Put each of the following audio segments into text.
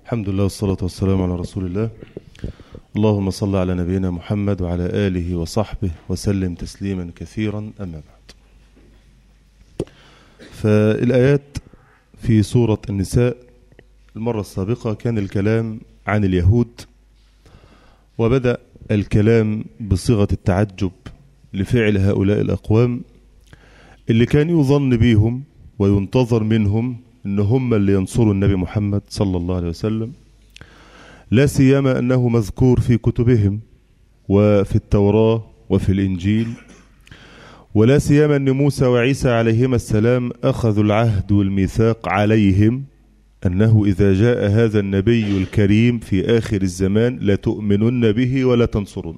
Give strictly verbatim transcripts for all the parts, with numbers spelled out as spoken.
الحمد لله والصلاة والسلام على رسول الله. اللهم صل على نبينا محمد وعلى آله وصحبه وسلم تسليما كثيرا. أما بعد، فالآيات في سورة النساء المرة السابقة كان الكلام عن اليهود، وبدأ الكلام بصيغة التعجب لفعل هؤلاء الأقوام اللي كان يظن بيهم وينتظر منهم إن هم اللي ينصروا النبي محمد صلى الله عليه وسلم، لا سيما أنه مذكور في كتبهم وفي التوراة وفي الإنجيل، ولا سيما أن موسى وعيسى عليهما السلام أخذوا العهد والميثاق عليهم أنه إذا جاء هذا النبي الكريم في آخر الزمان لتؤمنن به ولا تنصرن.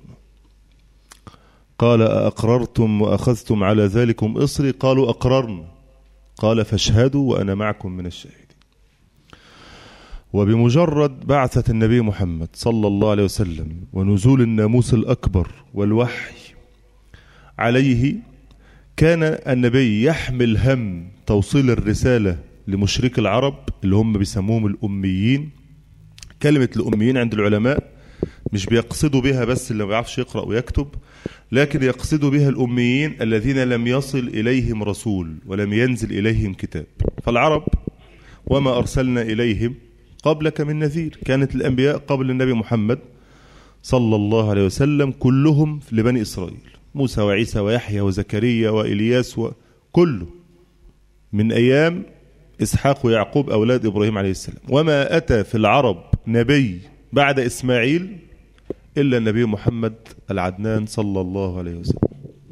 قال أأقررتم وأخذتم على ذلكم إصري؟ قالوا أقررنا. قال فاشهدوا وأنا معكم من الشاهدين. وبمجرد بعثة النبي محمد صلى الله عليه وسلم ونزول الناموس الأكبر والوحي عليه، كان النبي يحمل هم توصيل الرسالة لمشرك العرب اللي هم بيسموهم الأميين. كلمة الأميين عند العلماء مش بيقصدوا بها بس اللي ما بيعرفش يقرأ ويكتب، لكن يقصدوا بها الأميين الذين لم يصل إليهم رسول ولم ينزل إليهم كتاب. فالعرب وما أرسلنا إليهم قبلك من نذير، كانت الأنبياء قبل النبي محمد صلى الله عليه وسلم كلهم لبني إسرائيل، موسى وعيسى ويحيى وزكريا وإلياس وكله من أيام إسحاق ويعقوب أولاد إبراهيم عليه السلام. وما أتى في العرب نبي بعد إسماعيل إلا النبي محمد العدنان صلى الله عليه وسلم.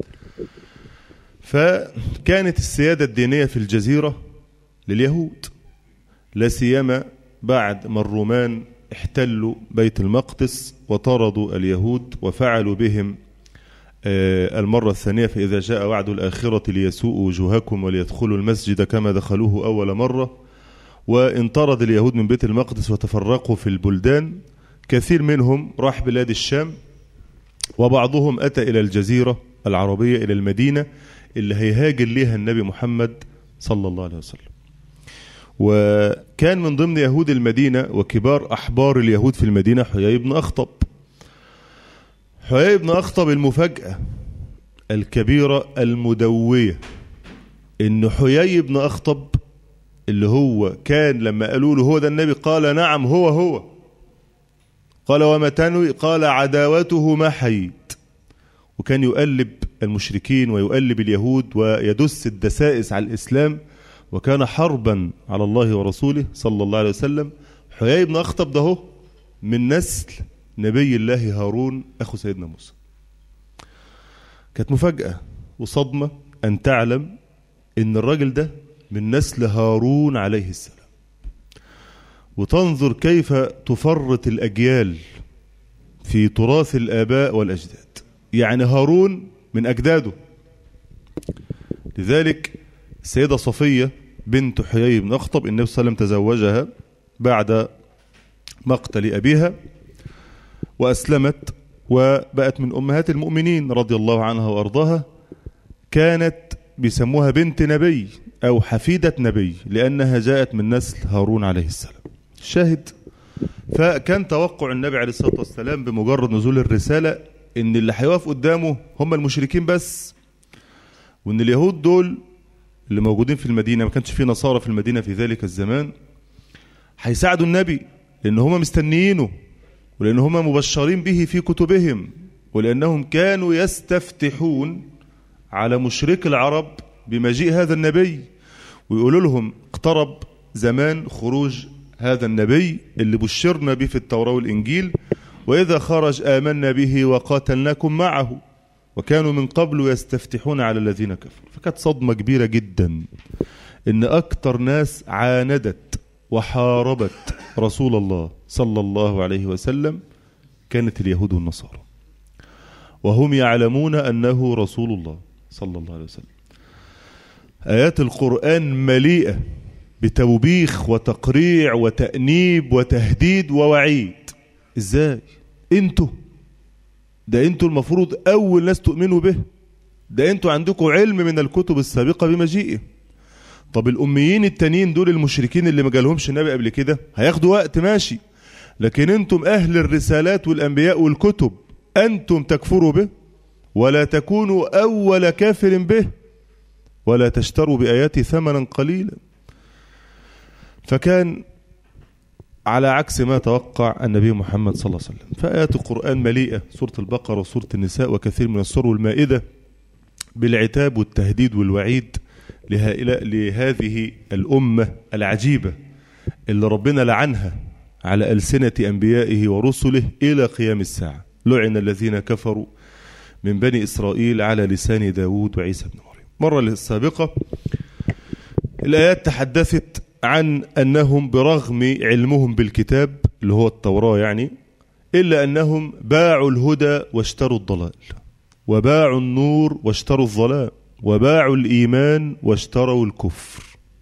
فكانت السيادة الدينية في الجزيرة لليهود، لا سيما بعد ما الرومان احتلوا بيت المقدس وطردوا اليهود وفعلوا بهم المرة الثانية فإذا جاء وعد الآخرة ليسوءوا وجوهكم وليدخلوا المسجد كما دخلوه أول مرة. وانطرد اليهود من بيت المقدس وتفرقوا في البلدان، كثير منهم راح بلاد الشام، وبعضهم أتى إلى الجزيرة العربية إلى المدينة اللي هيهاجر ليها النبي محمد صلى الله عليه وسلم. وكان من ضمن يهود المدينة وكبار أحبار اليهود في المدينة حيي بن أخطب. حيي بن أخطب المفاجأة الكبيرة المدوية إن حيي بن أخطب اللي هو كان لما قالوا له هو ده النبي قال نعم هو هو. قال وما تنوي؟ قال عداوته ما حييت. وكان يؤلب المشركين ويؤلب اليهود ويدس الدسائس على الإسلام، وكان حربا على الله ورسوله صلى الله عليه وسلم. حيي بن أخطب ده هو من نسل نبي الله هارون أخو سيدنا موسى. كانت مفاجأة وصدمة أن تعلم إن الراجل ده من نسل هارون عليه السلام، وتنظر كيف تفرط الأجيال في تراث الآباء والأجداد. يعني هارون من أجداده. لذلك السيدة صفية بنت حيي بن أخطب النبي صلى الله عليه وسلم تزوجها بعد مقتل أبيها وأسلمت وبقت من أمهات المؤمنين رضي الله عنها وأرضاها. كانت بيسموها بنت نبي أو حفيدة نبي لأنها جاءت من نسل هارون عليه السلام. شاهد، فكان توقع النبي عليه الصلاة والسلام بمجرد نزول الرسالة إن اللي هيقف قدامه هم المشركين بس، وإن اليهود دول اللي موجودين في المدينة، ما كانش في نصارى في المدينة في ذلك الزمان، هيساعدوا النبي لأن هم مستنيينه، ولأن هم مبشرين به في كتبهم، ولأنهم كانوا يستفتحون على مشرك العرب بمجيء هذا النبي، ويقولوا لهم اقترب زمان خروج هذا النبي اللي بشرنا به في التوراة والإنجيل، وإذا خرج آمنا به وقاتلناكم معه، وكانوا من قبل يستفتحون على الذين كفروا. فكانت صدمة كبيرة جدا إن أكتر ناس عاندت وحاربت رسول الله صلى الله عليه وسلم كانت اليهود والنصارى، وهم يعلمون أنه رسول الله صلى الله عليه وسلم. آيات القرآن مليئة بتوبيخ وتقريع وتأنيب وتهديد ووعيد. إزاي؟ انتوا ده انتوا المفروض أول ناس تؤمنوا به، ده انتوا عندكم علم من الكتب السابقة بمجيئه. طب الأميين التانيين دول المشركين اللي ما جالهمش النبي قبل كده هياخدوا وقت ماشي، لكن أنتم أهل الرسالات والأنبياء والكتب أنتم تكفروا به ولا تكونوا أول كافر به ولا تشتروا بآياتي ثمنا قليلا. فكان على عكس ما توقع النبي محمد صلى الله عليه وسلم. فآيات القرآن مليئة، سورة البقرة وسورة النساء وكثير من السور والمائدة، بالعتاب والتهديد والوعيد لهذه الأمة العجيبة اللي ربنا لعنها على ألسنة أنبيائه ورسله إلى قيام الساعة. لعن الذين كفروا من بني إسرائيل على لسان داود وعيسى بن مريم. مرة السابقة الآيات تحدثت عن أنهم برغم علمهم بالكتاب اللي هو التوراة يعني، إلا أنهم باعوا الهدى واشتروا الضلال، وباعوا النور واشتروا الظلام، وباعوا الإيمان واشتروا الكفر.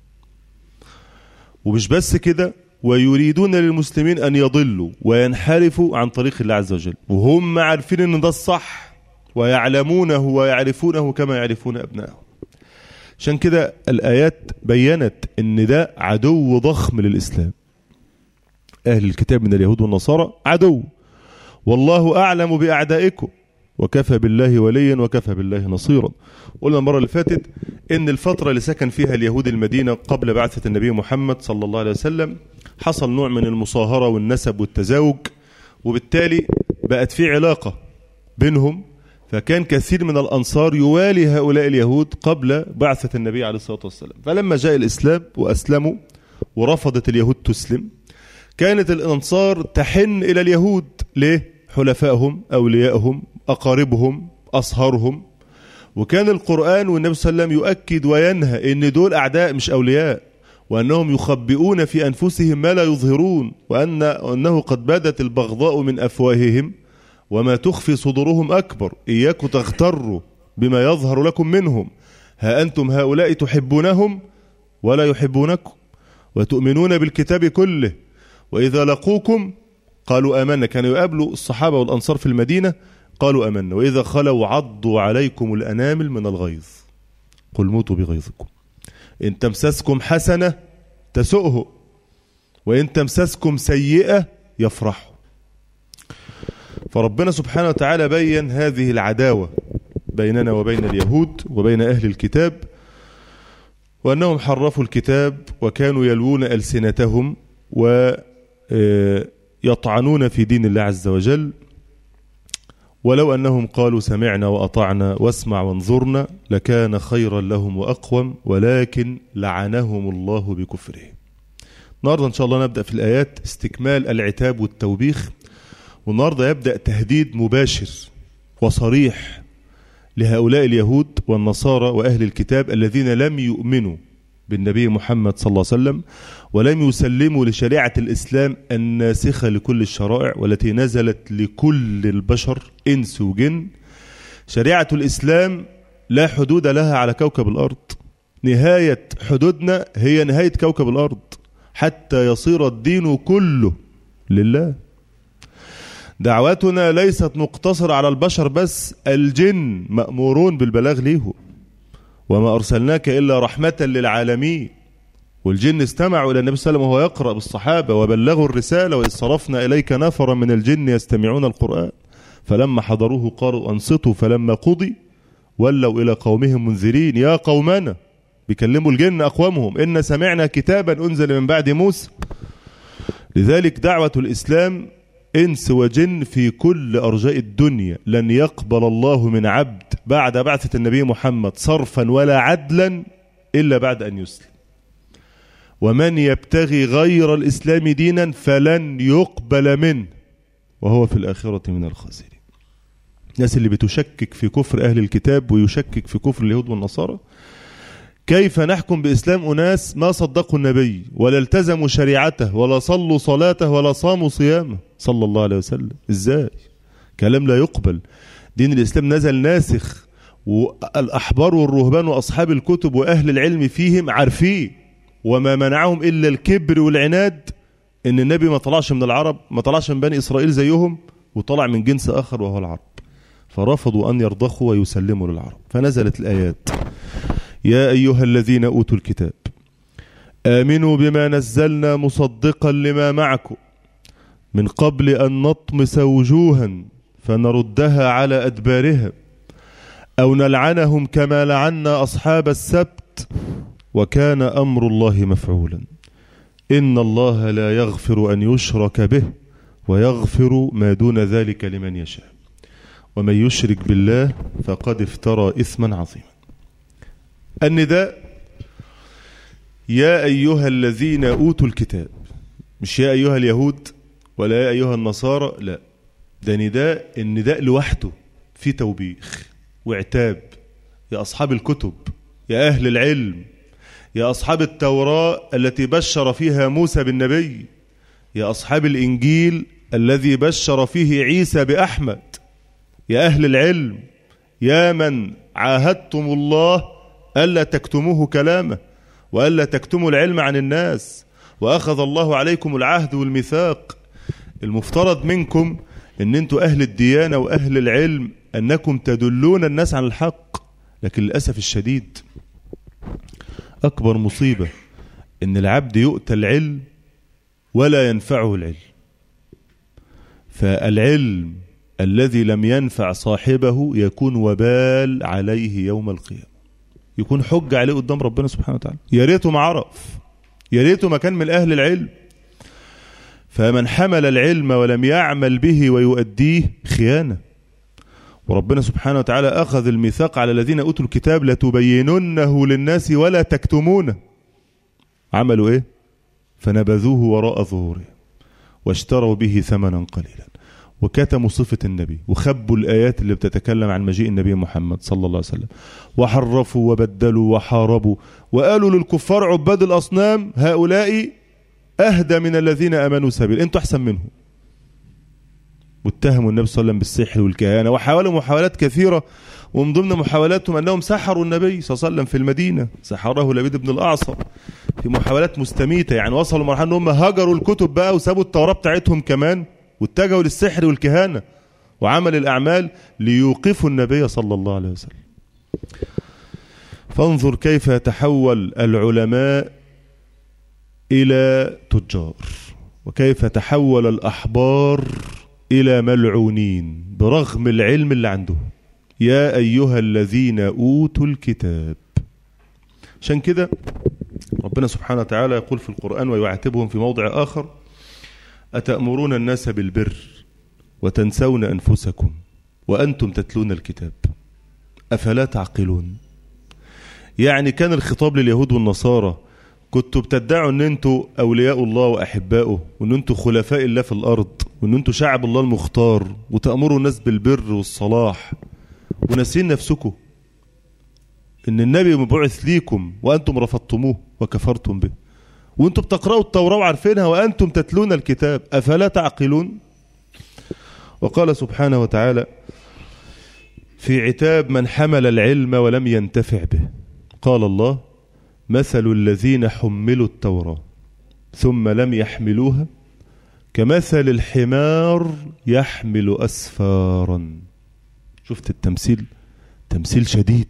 ومش بس كده، ويريدون للمسلمين أن يضلوا وينحرفوا عن طريق الله عز وجل، وهم عارفين أن ده الصح ويعلمونه ويعرفونه كما يعرفون أبنائهم. عشان كده الآيات بيّنت أن ده عدو ضخم للإسلام. أهل الكتاب من اليهود والنصارى عدو، والله أعلم بأعدائكم وكفى بالله وليا وكفى بالله نصيرا. قلنا المرة اللي فاتت ان الفترة اللي سكن فيها اليهود المدينة قبل بعثة النبي محمد صلى الله عليه وسلم حصل نوع من المصاهرة والنسب والتزاوج، وبالتالي بقت في علاقة بينهم. فكان كثير من الأنصار يوالي هؤلاء اليهود قبل بعثة النبي عليه الصلاة والسلام. فلما جاء الإسلام وأسلموا ورفضت اليهود تسلم، كانت الأنصار تحن إلى اليهود. ليه؟ حلفائهم، أوليائهم، أقاربهم، أصهارهم. وكان القرآن والنبي صلى الله عليه وسلم يؤكد وينهى إن دول أعداء مش أولياء، وأنهم يخبئون في أنفسهم ما لا يظهرون، وأن أنه قد بدت البغضاء من أفواههم وما تخفي صدورهم أكبر. إياكم تغتروا بما يظهر لكم منهم، ها أنتم هؤلاء تحبونهم ولا يحبونكم وتؤمنون بالكتاب كله، وإذا لقوكم قالوا آمنا. كانوا يقابلوا الصحابة والأنصار في المدينة قالوا آمنا، وإذا خلوا عضوا عليكم الأنامل من الغيظ قل موتوا بغيظكم إن تمسسكم حسنة تسؤه وإن تمسسكم سيئة يفرحوا. فربنا سبحانه وتعالى بيّن هذه العداوة بيننا وبين اليهود وبين أهل الكتاب، وأنهم حرفوا الكتاب وكانوا يلوون ألسنتهم ويطعنون في دين الله عز وجل. ولو أنهم قالوا سمعنا وأطعنا واسمع وانظرنا لكان خيرا لهم وأقوم ولكن لعنهم الله بكفرهم. النهاردة إن شاء الله نبدأ في الآيات استكمال العتاب والتوبيخ. والنهاردة يبدأ تهديد مباشر وصريح لهؤلاء اليهود والنصارى وأهل الكتاب الذين لم يؤمنوا بالنبي محمد صلى الله عليه وسلم ولم يسلموا لشريعة الإسلام الناسخة لكل الشرائع والتي نزلت لكل البشر إنس وجن. شريعة الإسلام لا حدود لها على كوكب الأرض، نهاية حدودنا هي نهاية كوكب الأرض حتى يصير الدين كله لله. دعوتنا ليست مقتصرة على البشر بس، الجن مأمورون بالبلاغ ليه، وما أرسلناك إلا رحمة للعالمين. والجن استمعوا إلى النبي صلى الله عليه وسلم وهو يقرأ بالصحابة وبلغوا الرسالة، وإذ صرفنا إليك نفرا من الجن يستمعون القرآن فلما حضروه قالوا أنصتوا فلما قضي ولوا إلى قومهم منذرين. يا قومنا، بيكلموا الجن أقوامهم، إن سمعنا كتابا أنزل من بعد موسى. لذلك دعوة الإسلام إنس وجن في كل أرجاء الدنيا. لن يقبل الله من عبد بعد بعثة النبي محمد صرفا ولا عدلا إلا بعد أن يسلم، ومن يبتغي غير الإسلام دينا فلن يقبل منه وهو في الآخرة من الخاسرين. الناس اللي بتشكك في كفر أهل الكتاب ويشكك في كفر اليهود والنصارى، كيف نحكم بإسلام أناس ما صدقوا النبي ولا التزموا شريعته ولا صلوا صلاته ولا صاموا صيامه صلى الله عليه وسلم؟ إزاي؟ كلام لا يقبل. دين الإسلام نزل ناسخ، والأحبار والرهبان وأصحاب الكتب وأهل العلم فيهم عارفين، وما منعهم إلا الكبر والعناد إن النبي ما طلعش من العرب، ما طلعش من بني إسرائيل زيهم، وطلع من جنس آخر وهو العرب، فرفضوا أن يرضخوا ويسلموا للعرب. فنزلت الآيات: يا أيها الذين أوتوا الكتاب آمنوا بما نزلنا مصدقا لما معكم من قبل أن نطمس وجوها فنردها على أدبارها أو نلعنهم كما لعنا أصحاب السبت وكان أمر الله مفعولا إن الله لا يغفر أن يشرك به ويغفر ما دون ذلك لمن يشاء ومن يشرك بالله فقد افترى إثما عظيما. النداء يا أيها الذين أوتوا الكتاب، مش يا أيها اليهود ولا يا أيها النصارى، لا، ده نداء. النداء لوحده في توبيخ وعتاب. يا أصحاب الكتب، يا أهل العلم، يا أصحاب التوراة التي بشر فيها موسى بالنبي، يا أصحاب الإنجيل الذي بشر فيه عيسى بأحمد، يا أهل العلم، يا من عاهدتم الله ألا تكتموه كلامه وألا تكتموا العلم عن الناس، وأخذ الله عليكم العهد والميثاق. المفترض منكم أن أنتم أهل الديانة وأهل العلم أنكم تدلون الناس عن الحق، لكن للأسف الشديد أكبر مصيبة أن العبد يؤتى العلم ولا ينفعه العلم. فالعلم الذي لم ينفع صاحبه يكون وبال عليه يوم القيامة، يكون حجة عليه قدام ربنا سبحانه وتعالى. يا ريته ما عرف، يا ريته ما كان من أهل العلم. فمن حمل العلم ولم يعمل به ويؤديه خيانة. وربنا سبحانه وتعالى أخذ الميثاق على الذين أوتوا الكتاب لتبيننه للناس ولا تكتمونه. عملوا إيه؟ فنبذوه وراء ظهورهم واشتروا به ثمنا قليلا وكتموا صفة النبي وخبوا الآيات اللي بتتكلم عن مجيء النبي محمد صلى الله عليه وسلم وحرفوا وبدلوا وحاربوا وقالوا للكفار عباد الأصنام هؤلاء أهدى من الذين آمنوا سبيل، أنتوا أحسن منهم. واتهموا النبي صلى الله عليه وسلم بالسحر والكهانة وحاولوا محاولات كثيرة، ومن ضمن محاولاتهم أنهم سحروا النبي صلى الله عليه وسلم في المدينة، سحره لبيد بن الأعصر في محاولات مستميتة. يعني وصلوا مرحلة أنهم هجروا الكتب بقى وسابوا التوراة بتاعتهم كمان واتجهوا للسحر والكهانة وعمل الأعمال ليوقفوا النبي صلى الله عليه وسلم. فانظر كيف يتحول العلماء إلى تجار، وكيف تحول الأحبار إلى ملعونين برغم العلم اللي عندهم. يا أيها الذين أوتوا الكتاب. عشان كده ربنا سبحانه وتعالى يقول في القرآن ويعاتبهم في موضع آخر: أتأمرون الناس بالبر وتنسون أنفسكم وأنتم تتلون الكتاب أفلا تعقلون. يعني كان الخطاب لليهود والنصارى: كنتوا بتدعوا ان انتوا اولياء الله واحباؤه وان انتوا خلفاء الله في الارض وان انتوا شعب الله المختار وتأمروا الناس بالبر والصلاح، وناسين نفسكم ان النبي مبعوث ليكم وانتم رفضتموه وكفرتم به، وانتم بتقرأوا التوراة وعارفينها وانتم تتلون الكتاب افلا تعقلون. وقال سبحانه وتعالى في عتاب من حمل العلم ولم ينتفع به، قال الله: مثل الذين حملوا التوراة ثم لم يحملوها كمثل الحمار يحمل أسفارا. شفت التمثيل؟ تمثيل شديد.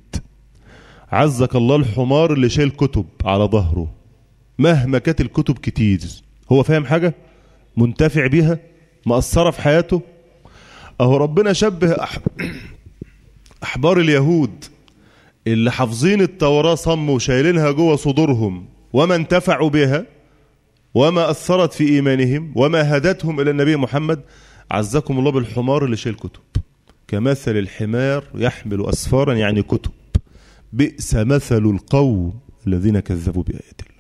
عزك الله الحمار اللي شايل كتب على ظهره، مهما كانت الكتب كتير هو فاهم حاجة؟ منتفع بيها؟ مأثرة في حياته؟ أهو ربنا شبه أحبار اليهود اللي حافظين التوراة صم وشايلينها جوه صدورهم وما انتفعوا بها وما أثرت في إيمانهم وما هدتهم إلى النبي محمد، عزكم الله بالحمار اللي شايل كتب. كمثل الحمار يحمل أسفارا، يعني كتب. بئس مثل القوم الذين كذبوا بآيات الله.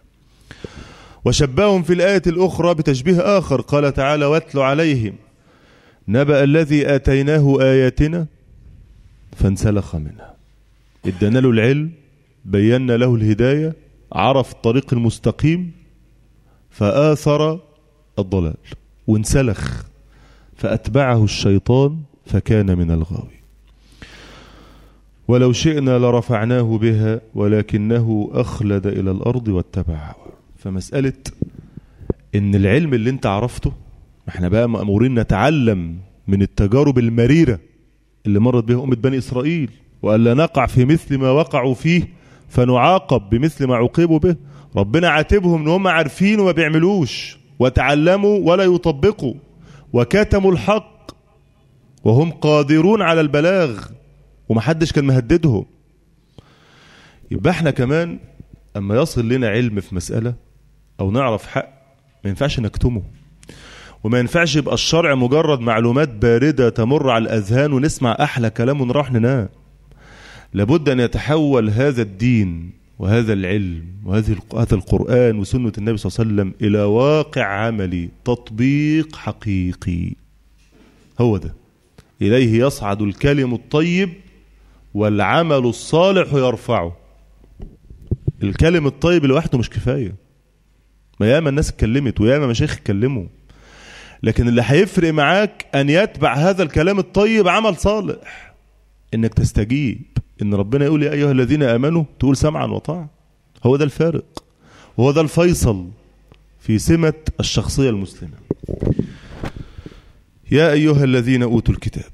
وشبههم في الآية الأخرى بتشبيه آخر، قال تعالى: واتل عليهم نبأ الذي آتيناه آياتنا فانسلخ منها. ادانا له العلم، بينا له الهداية، عرف الطريق المستقيم فآثر الضلال وانسلخ فأتبعه الشيطان فكان من الغاوي. ولو شئنا لرفعناه بها ولكنه أخلد إلى الأرض واتبع هواه. فمسألة إن العلم اللي انت عرفته، احنا بقى مأمورين نتعلم من التجارب المريرة اللي مرت بها أمة بني إسرائيل، وألا نقع في مثل ما وقعوا فيه فنعاقب بمثل ما عوقبوا به. ربنا عاتبهم ان هم عارفين وما بيعملوش، وتعلموا ولا يطبقوا، وكتموا الحق وهم قادرون على البلاغ ومحدش كان مهددهم. يبقى احنا كمان اما يصل لنا علم في مسألة او نعرف حق ما ينفعش نكتمه، وما ينفعش يبقى الشرع مجرد معلومات باردة تمر على الأذهان ونسمع أحلى كلام ونروح ننام. لابد أن يتحول هذا الدين وهذا العلم وهذه هذا القرآن وسنة النبي صلى الله عليه وسلم إلى واقع عملي، تطبيق حقيقي. هو ده إليه يصعد الكلم الطيب والعمل الصالح يرفعه. الكلم الطيب لوحده مش كفاية، ما ياما الناس اتكلمت وياما مشايخ اتكلموا، لكن اللي هيفرق معاك أن يتبع هذا الكلام الطيب عمل صالح، إنك تستجيب، إن ربنا يقول يا أيها الذين آمنوا تقول سمعا وطاعة. هو ده الفارق، وهو ده الفيصل في سمة الشخصية المسلمة. يا أيها الذين أوتوا الكتاب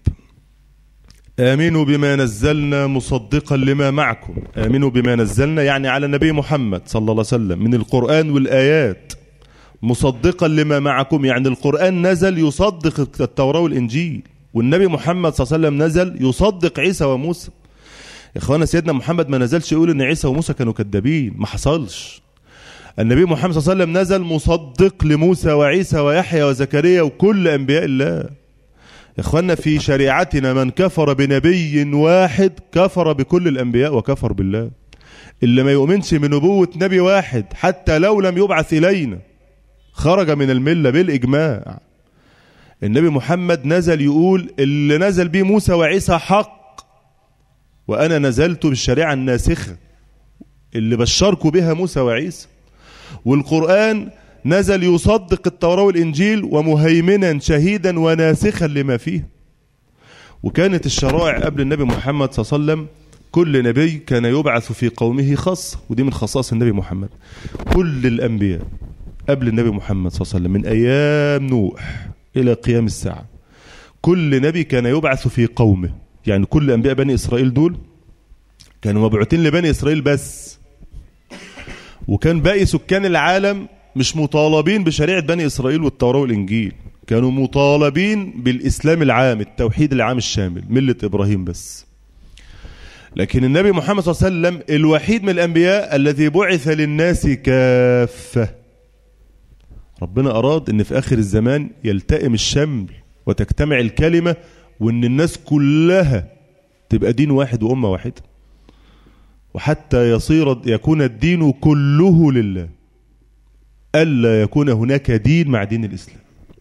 آمنوا بما نزلنا مصدقا لما معكم. آمنوا بما نزلنا يعني على النبي محمد صلى الله عليه وسلم من القرآن والآيات، مصدقا لما معكم يعني القرآن نزل يصدق التوراة والإنجيل، والنبي محمد صلى الله عليه وسلم نزل يصدق عيسى وموسى. يا إخوانا سيدنا محمد ما نزلش يقول إن عيسى وموسى كانوا كذابين، ما حصلش. النبي محمد صلى الله عليه وسلم نزل مصدق لموسى وعيسى ويحيى وزكريا وكل أنبياء الله. يا إخوانا في شريعتنا من كفر بنبي واحد كفر بكل الأنبياء وكفر بالله. اللي ما يؤمنش بنبوة نبي واحد حتى لو لم يبعث إلينا خرج من الملة بالإجماع. النبي محمد نزل يقول اللي نزل به موسى وعيسى حق، وأنا نزلت بالشريعة الناسخة اللي بشركوا بها موسى وعيسى. والقرآن نزل يصدق التوراة والإنجيل ومهيمنا شهيدا وناسخا لما فيه. وكانت الشرائع قبل النبي محمد صلى الله عليه وسلم كل نبي كان يبعث في قومه خاصة، ودي من خصائص النبي محمد. كل الأنبياء قبل النبي محمد صلى الله عليه وسلم من أيام نوح إلى قيام الساعة كل نبي كان يبعث في قومه، يعني كل أنبياء بني إسرائيل دول كانوا مبعوثين لبني إسرائيل بس، وكان باقي سكان العالم مش مطالبين بشريعة بني إسرائيل والتوراة والإنجيل، كانوا مطالبين بالإسلام العام، التوحيد العام الشامل، ملة إبراهيم بس. لكن النبي محمد صلى الله عليه وسلم الوحيد من الأنبياء الذي بعث للناس كافة. ربنا أراد أن في آخر الزمان يلتئم الشمل وتجتمع الكلمة، وأن الناس كلها تبقى دين واحد وأمة واحدة، وحتى يصير يكون الدين كله لله، ألا يكون هناك دين مع دين الإسلام،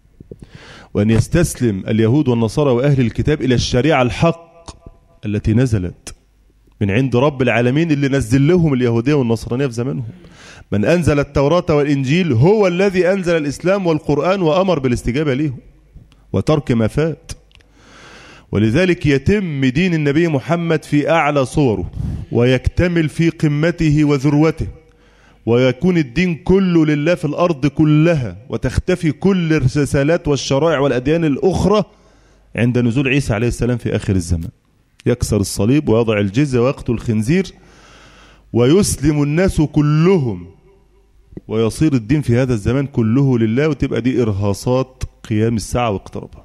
وأن يستسلم اليهود والنصارى وأهل الكتاب إلى الشريعة الحق التي نزلت من عند رب العالمين اللي نزل لهم اليهودية والنصرانية في زمانهم. من أنزل التوراة والإنجيل هو الذي أنزل الإسلام والقرآن وأمر بالاستجابة لهم وترك ما فات. ولذلك يتم دين النبي محمد في أعلى صوره ويكتمل في قمته وذروته، ويكون الدين كله لله في الأرض كلها، وتختفي كل الرسالات والشرائع والأديان الأخرى عند نزول عيسى عليه السلام في آخر الزمان. يكسر الصليب ويضع الجزية ويقتل الخنزير ويسلم الناس كلهم، ويصير الدين في هذا الزمان كله لله، وتبقى دي إرهاصات قيام الساعة واقترابها.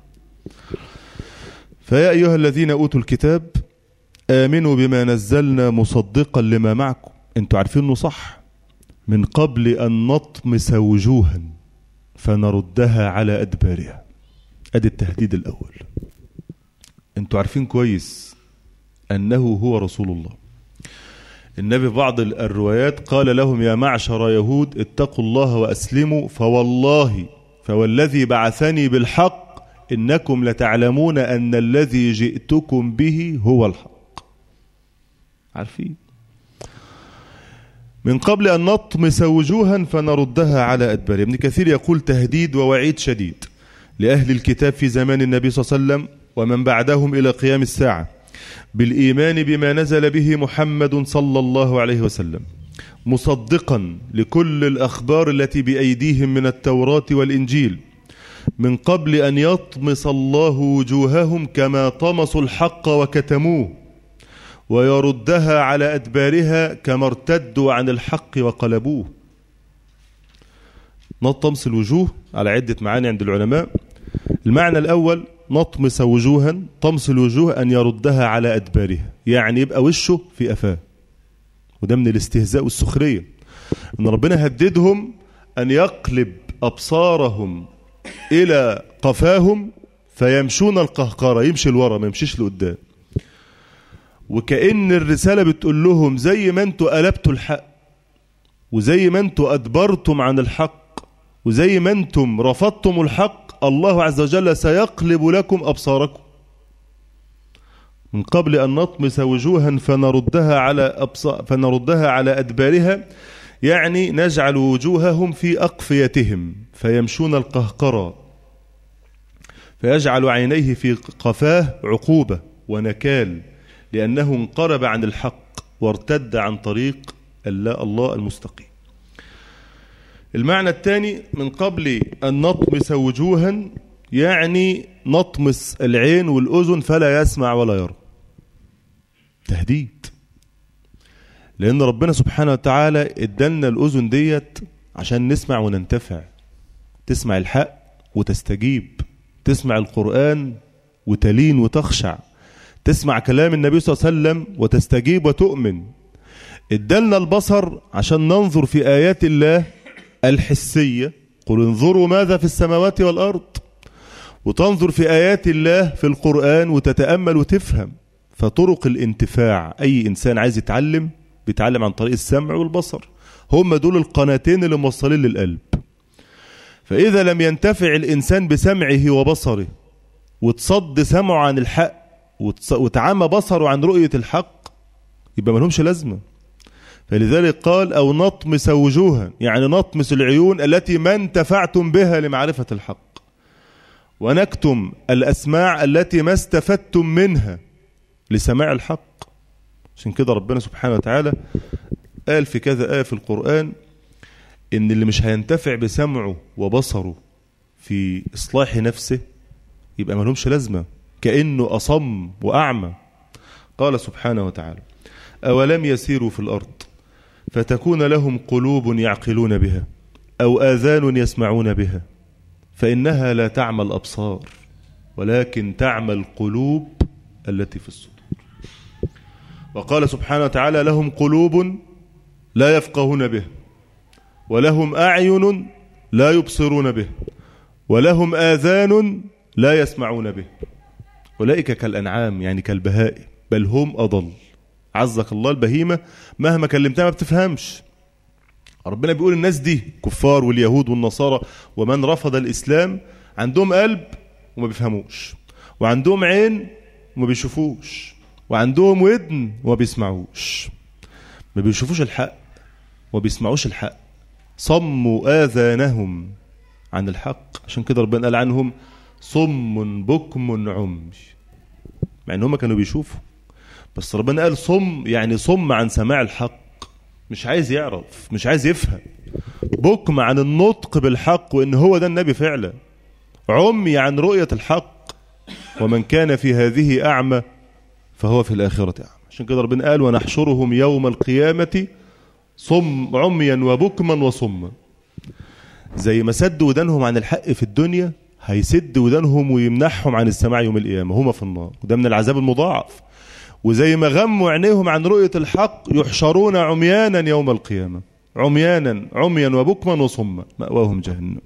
فيا أيها الذين أوتوا الكتاب آمنوا بما نزلنا مصدقا لما معكم. انتوا عارفين انه صح، من قبل أن نطمس وجوها فنردها على أدبارها. أدي التهديد الأول. انتوا عارفين كويس أنه هو رسول الله. النبي في بعض الروايات قال لهم يا معشر يهود اتقوا الله وأسلموا، فوالله فوالذي بعثني بالحق إنكم لتعلمون أن الذي جئتكم به هو الحق. عارفين؟ من قبل أن نطمس وجوها فنردها على أدبارها. ابن كثير يقول تهديد ووعيد شديد لأهل الكتاب في زمان النبي صلى الله عليه وسلم ومن بعدهم إلى قيام الساعة بالإيمان بما نزل به محمد صلى الله عليه وسلم، مصدقا لكل الأخبار التي بأيديهم من التوراة والإنجيل، من قبل أن يطمس الله وجوههم كما طمسوا الحق وكتموه، ويردها على أدبارها كما ارتدوا عن الحق وقلبوه. طمس الوجوه على عدة معاني عند العلماء. المعنى الأول نطمس وجوها، طمس الوجوه أن يردها على أدبارها، يعني يبقى وشه في أفاه، وده من الاستهزاء والسخرية، أن ربنا هددهم أن يقلب أبصارهم إلى قفاهم فيمشون القهقرة، يمشي الورا ما يمشيش لقدام. وكأن الرسالة بتقول لهم زي ما انتوا قلبتوا الحق، وزي ما انتوا أدبرتم عن الحق، وزي ما انتم رفضتم الحق، الله عز وجل سيقلب لكم أبصاركم. من قبل أن نطمس وجوها فنردها على أبصار فنردها على أدبارها، يعني نجعل وجوههم في أقفيتهم فيمشون القهقرة، فيجعل عينيه في قفاه عقوبة ونكال، لأنه انقرب عن الحق وارتد عن طريق الله المستقيم. المعنى الثاني من قبل أن نطمس وجوها، يعني نطمس العين والأذن فلا يسمع ولا يرى. تهديد، لأن ربنا سبحانه وتعالى ادالنا الأذن ديت عشان نسمع وننتفع، تسمع الحق وتستجيب، تسمع القرآن وتلين وتخشع، تسمع كلام النبي صلى الله عليه وسلم وتستجيب وتؤمن. ادالنا البصر عشان ننظر في آيات الله الحسية، قل انظروا ماذا في السماوات والأرض، وتنظر في آيات الله في القرآن وتتأمل وتفهم. فطرق الانتفاع، أي إنسان عايز يتعلم بيتعلم عن طريق السمع والبصر، هم دول القناتين اللي موصلين للقلب. فإذا لم ينتفع الإنسان بسمعه وبصره، وتصد سمعه عن الحق، وتعمى بصره عن رؤية الحق، يبقى ملهمش لازمة. فلذلك قال أو نطمس وجوها، يعني نطمس العيون التي ما انتفعتم بها لمعرفة الحق، ونكتم الأسماع التي ما استفدتم منها لسماع الحق. عشان كده ربنا سبحانه وتعالى قال في كذا آية في القرآن إن اللي مش هينتفع بسمعه وبصره في إصلاح نفسه يبقى ملهمش لازمة، كأنه أصم وأعمى. قال سبحانه وتعالى أولم يسيروا في الأرض فتكون لهم قلوب يعقلون بها أو آذان يسمعون بها فإنها لا تعمى الأبصار ولكن تعمى القلوب التي في الصدور. وقال سبحانه وتعالى لهم قلوب لا يفقهون به، ولهم أعين لا يبصرون به، ولهم آذان لا يسمعون به، أولئك كالأنعام، يعني كالبهائم، بل هم أضل. عزك الله، البهيمة مهما كلمتها ما بتفهمش. ربنا بيقول الناس دي كفار واليهود والنصارى ومن رفض الإسلام عندهم قلب وما بيفهموش، وعندهم عين وما بيشوفوش، وعندهم ودن وما بيسمعوش، ما بيشوفوش الحق وما بيسمعوش الحق، صموا آذانهم عن الحق. عشان كده ربنا قال عنهم صم بكم عمي، مع ان هم كانوا بيشوفوا، بس ربنا قال صم، يعني صم عن سماع الحق، مش عايز يعرف، مش عايز يفهم. بكم عن النطق بالحق وان هو ده النبي فعلا. عمي عن رؤية الحق، ومن كان في هذه أعمى فهو في الآخرة أعمى. عشان كده ربنا قال ونحشرهم يوم القيامة صم عميا وبكما وصما. زي ما سد ودانهم عن الحق في الدنيا هيسد ودانهم ويمنحهم عن السماع يوم القيامة، هما في النار، وده من العذاب المضاعف. وزي ما غموا عينيهم عن رؤية الحق يحشرون عميانا يوم القيامة، عميانا عميا وبكما وصما مأواهم جهنم.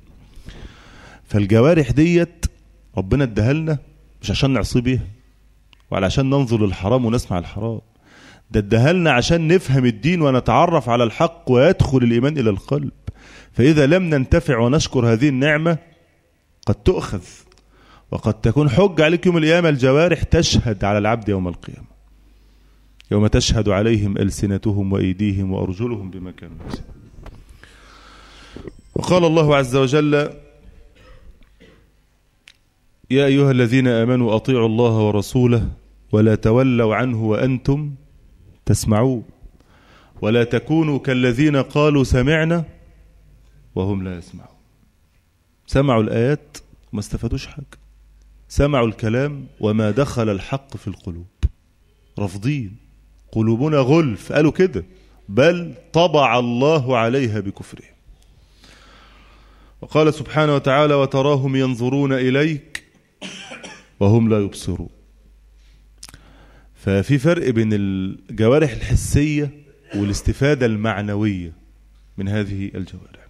فالجوارح ديت ربنا اداها لنا مش عشان نعصي بيها وعلى عشان ننظر للحرام ونسمع الحرام، ده اداها لنا عشان نفهم الدين ونتعرف على الحق ويدخل الإيمان إلى القلب. فإذا لم ننتفع ونشكر هذه النعمة قد تؤخذ، وقد تكون حج عليك يوم القيامة. الجوارح تشهد على العبد يوم القيامة، يوم تشهد عليهم ألسنتهم وأيديهم وأرجلهم بما كانوا يكسبون. وقال الله عز وجل يا أيها الذين آمنوا أطيعوا الله ورسوله ولا تولوا عنه وأنتم تسمعون ولا تكونوا كالذين قالوا سمعنا وهم لا يسمعون. سمعوا الآيات وما استفادوش حاجة، سمعوا الكلام وما دخل الحق في القلوب، رافضين، قلوبنا غلف، قالوا كده، بل طبع الله عليها بكفرهم. وقال سبحانه وتعالى وتراهم ينظرون إليك وهم لا يبصرون. ففي فرق بين الجوارح الحسية والاستفادة المعنوية من هذه الجوارح.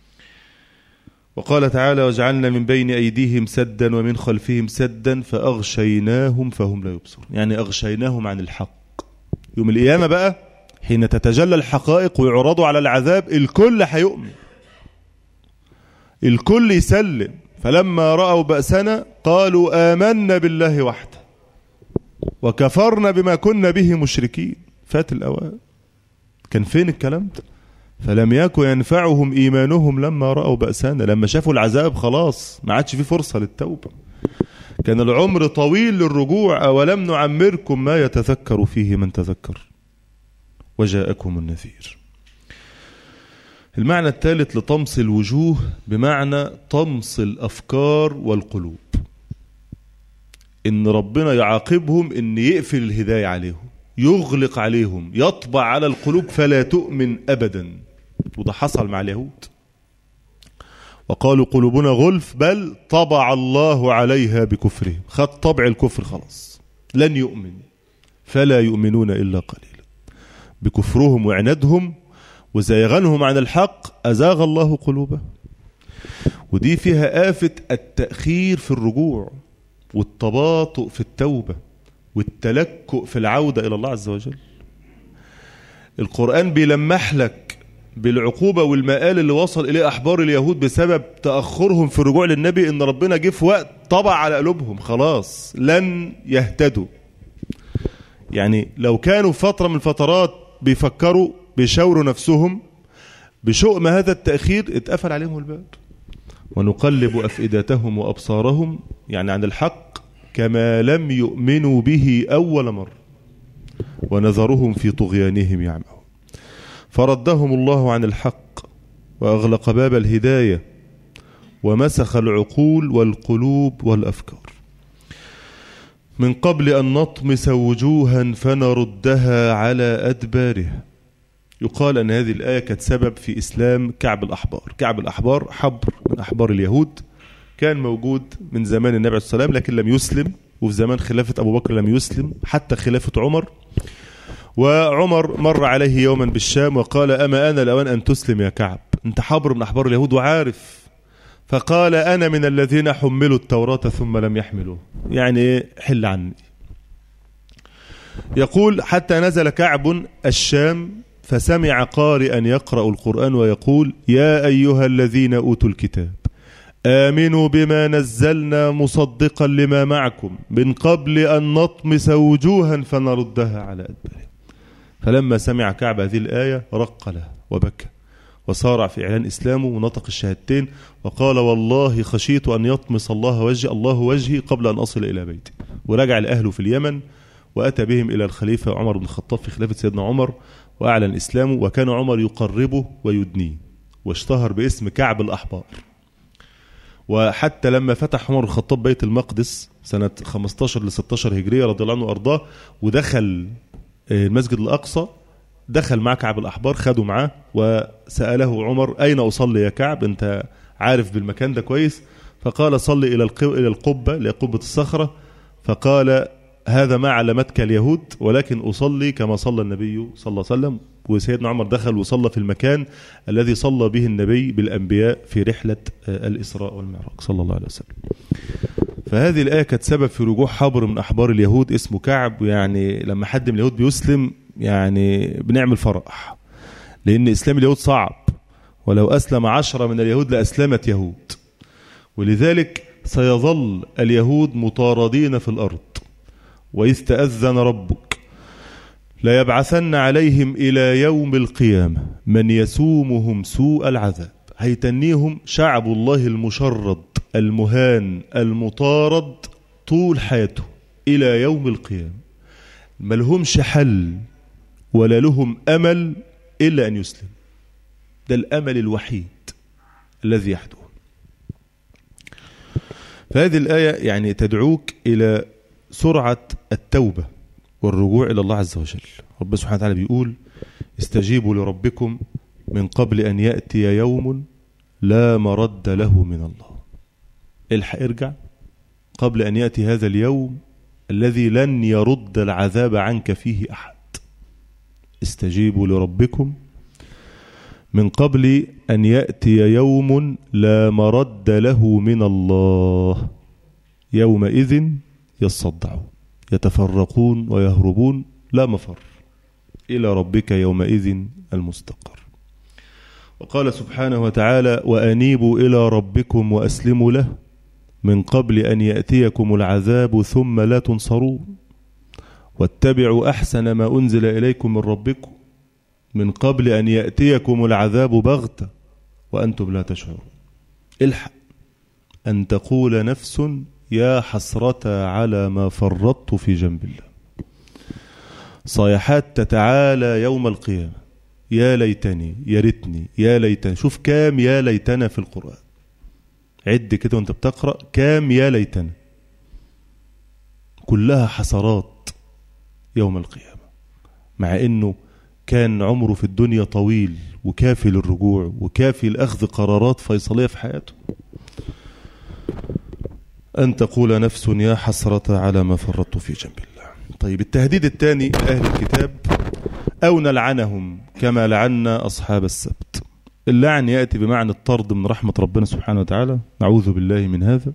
وقال تعالى وجعلنا من بين أيديهم سدا ومن خلفهم سدا فأغشيناهم فهم لا يبصرون، يعني أغشيناهم عن الحق. يوم القيامة بقى حين تتجلى الحقائق ويعرضوا على العذاب الكل هيؤمن، الكل يسلم. فلما رأوا بأسنا قالوا آمنا بالله وحده وكفرنا بما كنا به مشركين. فات الأوان، كان فين الكلام ده؟ فلم يكن ينفعهم إيمانهم لما رأوا بأسنا، لما شافوا العذاب خلاص ما عادش في فرصة للتوبة. كان العمر طويل للرجوع، أولم نعمركم ما يتذكر فيه من تذكر وجاءكم النذير. المعنى الثالث لطمس الوجوه بمعنى طمس الأفكار والقلوب، إن ربنا يعاقبهم إن يقفل الهداية عليهم، يغلق عليهم، يطبع على القلوب فلا تؤمن أبدا. وده حصل مع اليهود، وقالوا قلوبنا غلف بل طبع الله عليها بكفرهم، خد طبع الكفر خلاص لن يؤمن، فلا يؤمنون إلا قليلا. بكفرهم وعنادهم وزيغنهم عن الحق أزاغ الله قلوبهم. ودي فيها آفة التأخير في الرجوع والتباطؤ في التوبة والتلكؤ في العودة إلى الله عز وجل. القرآن بيلمح لك بالعقوبة والمآل اللي وصل إليه أحبار اليهود بسبب تأخرهم في الرجوع للنبي، إن ربنا جه في وقت طبع على قلوبهم خلاص لن يهتدوا. يعني لو كانوا فترة من الفترات بيفكروا بيشاوروا نفسهم بشؤم هذا التأخير اتقفل عليهم الباب. ونقلب أفئدتهم وأبصارهم يعني عن الحق كما لم يؤمنوا به أول مرة ونذرهم في طغيانهم يعمهون. فردهم الله عن الحق وأغلق باب الهداية ومسخ العقول والقلوب والأفكار. من قبل أن نطمس وجوها فنردها على أدبارها. يقال أن هذه الآية كانت سبب في إسلام كعب الأحبار. كعب الأحبار حبر من أحبار اليهود، كان موجود من زمان النبي عليه الصلاة والسلام لكن لم يسلم، وفي زمان خلافة أبو بكر لم يسلم، حتى خلافة عمر. وعمر مر عليه يوما بالشام وقال أما أنا الأوان أن تسلم يا كعب، أنت حبر من أحبار اليهود وعارف. فقال أنا من الذين حملوا التوراة ثم لم يحملوه، يعني حل عني. يقول حتى نزل كعب الشام فسمع قارئا يقرأ القرآن ويقول يا أيها الذين أوتوا الكتاب آمنوا بما نزلنا مصدقا لما معكم من قبل أن نطمس وجوها فنردها على أدبارها. فلما سمع كعب هذه الآية رق له وبكى وصارع في إعلان إسلامه ونطق الشهادتين وقال والله خشيت أن يطمس الله وجهي الله وجهي قبل أن أصل إلى بيتي. ورجع لأهله في اليمن وأتى بهم إلى الخليفة عمر بن الخطاب في خلافة سيدنا عمر وأعلن إسلامه، وكان عمر يقربه ويدنيه واشتهر باسم كعب الأحبار. وحتى لما فتح عمر الخطاب بيت المقدس سنة خمستاشر لستاشر هجرية رضي الله عنه وأرضاه ودخل المسجد الأقصى، دخل مع كعب الأحبار، خدوا معاه وسأله عمر أين أصلي يا كعب، أنت عارف بالمكان ده كويس؟ فقال صلي إلى إلى القبة لقبة الصخرة. فقال هذا ما علمتك اليهود ولكن أصلي كما صلى النبي صلى الله عليه وسلم. وسيدنا عمر دخل وصلى في المكان الذي صلى به النبي بالأنبياء في رحلة الإسراء والمعراج صلى الله عليه وسلم. فهذه الآية كانت سبب في رجوع حبر من أحبار اليهود اسمه كعب. يعني لما حد من اليهود بيسلم يعني بنعمل فرح، لأن إسلام اليهود صعب، ولو أسلم عشرة من اليهود لأسلمت يهود. ولذلك سيظل اليهود مطاردين في الأرض. وإذ تأذن ربك ليبعثن عليهم إلى يوم القيامة من يسومهم سوء العذاب. هيتنيهم شعب الله المشرد المهان المطارد طول حياته إلى يوم القيامة، ما لهمش حل ولا لهم أمل إلا أن يسلم. ده الأمل الوحيد الذي يحدث. فهذه الآية يعني تدعوك إلى سرعة التوبة والرجوع إلى الله عز وجل. رب سبحانه وتعالى بيقول استجيبوا لربكم من قبل أن يأتي يوم لا مرد له من الله. الحق ارجع قبل أن يأتي هذا اليوم الذي لن يرد العذاب عنك فيه أحد. استجيبوا لربكم من قبل أن يأتي يوم لا مرد له من الله يومئذ يصدعون يتفرقون ويهربون لا مفر إلى ربك يومئذ المستقر. وقال سبحانه وتعالى وأنيبوا إلى ربكم وأسلموا له من قبل أن يأتيكم العذاب ثم لا تنصرون واتبعوا أحسن ما أنزل إليكم من ربكم من قبل أن يأتيكم العذاب بغتة وأنتم لا تشعرون. الحق أن تقول نفس يا حسرة على ما فرطت في جنب الله. صيحات تتعالى يوم القيامة يا ليتني يا ريتني يا ليتني. شوف كام يا ليتنا في القرآن، عد كده وانت بتقرأ كام يا ليتنا، كلها حسرات يوم القيامة، مع انه كان عمره في الدنيا طويل وكافي للرجوع وكافي لأخذ قرارات فيصلية في حياته. أن تقول نفس يا حسرة على ما فرطت في جنب الله. طيب التهديد الثاني أهل الكتاب أو نلعنهم كما لعنا أصحاب السبت. اللعن يأتي بمعنى الطرد من رحمة ربنا سبحانه وتعالى، نعوذ بالله من هذا،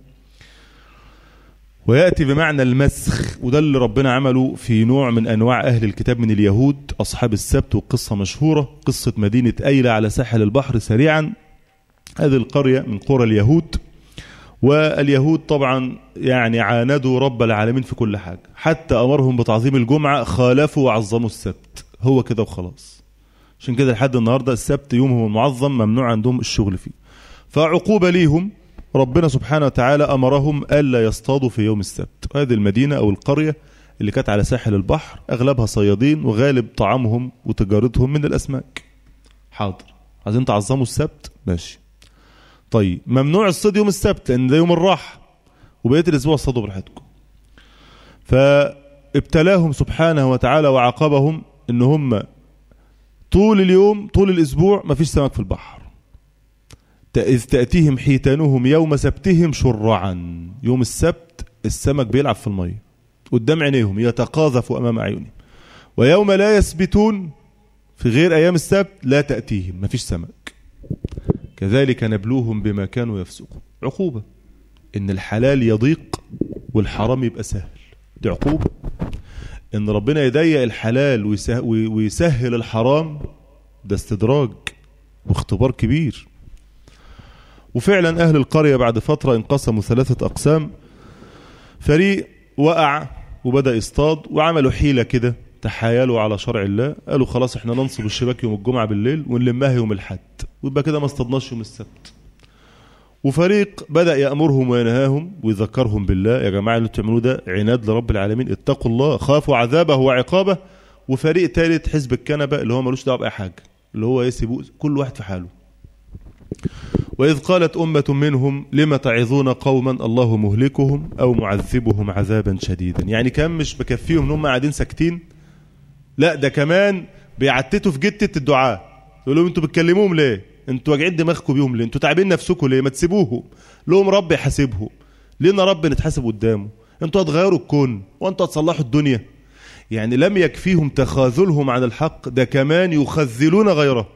ويأتي بمعنى المسخ، وده اللي ربنا عمله في نوع من أنواع أهل الكتاب من اليهود أصحاب السبت. وقصة مشهورة قصة مدينة أيلة على ساحل البحر. سريعا هذه القرية من قرى اليهود، واليهود طبعا يعني عاندوا رب العالمين في كل حاجة، حتى أمرهم بتعظيم الجمعة خالفوا وعظموا السبت، هو كده وخلاص. عشان كده لحد النهاردة السبت يومهم المعظم ممنوع عندهم الشغل فيه. فعقوبة ليهم ربنا سبحانه وتعالى أمرهم ألا يصطادوا في يوم السبت. وهذه المدينة أو القرية اللي كانت على ساحل البحر أغلبها صيادين، وغالب طعامهم وتجارتهم من الأسماك. حاضر، عايزين تعظموا السبت ماشي، طيب ممنوع الصيد يوم السبت لأن ده يوم الراحة، وبقية الأسبوع صادوا براحتكم. فابتلاهم سبحانه وتعالى وعاقبهم إن هم طول اليوم طول الأسبوع ما فيش سمك في البحر. إذ تأتيهم حيتانهم يوم سبتهم شرعا، يوم السبت السمك بيلعب في المية قدام عينيهم يتقاذف أمام أعينهم. ويوم لا يسبتون في غير أيام السبت لا تأتيهم، ما فيش سمك. كذلك نبلوهم بما كانوا يفسقون. عقوبة إن الحلال يضيق والحرام يبقى سهل، دي عقوبة. إن ربنا يضيق الحلال ويسهل الحرام، ده استدراج واختبار كبير. وفعلا أهل القرية بعد فترة انقسموا ثلاثة أقسام. فريق وقع وبدأ يصطاد وعملوا حيلة كده، تحايلوا على شرع الله، قالوا خلاص احنا ننصب الشباك يوم الجمعة بالليل ونلمها يوم الحد، ويبقى كده ما اصطدناش يوم السبت. وفريق بدأ يأمرهم وينهاهم ويذكرهم بالله، يا جماعة اللي بتعملوه ده عناد لرب العالمين، اتقوا الله خافوا عذابه وعقابه. وفريق ثالث حزب الكنبة اللي هو ملوش دعوه بأي حاجة، اللي هو يسيبوا كل واحد في حاله. وإذ قالت أمة منهم لما تعظون قوما الله مهلكهم أو معذبهم عذابا شديدا. يعني كان مش بكفيهم انهم قاعدين ساكتين، لا ده كمان بيعتتوا في جتة الدعاء، يقولوا لهم انتوا بتكلموهم ليه؟ انتوا واجعين دماغكم بيهم ليه؟ انتوا تعبين نفسكم ليه؟ ما تسيبوهم، لهم رب يحاسبهم، لينا رب نتحاسب قدامه، انتوا هتغيروا الكون وانتوا هتصلحوا الدنيا. يعني لم يكفيهم تخاذلهم عن الحق، ده كمان يخذلون غيره.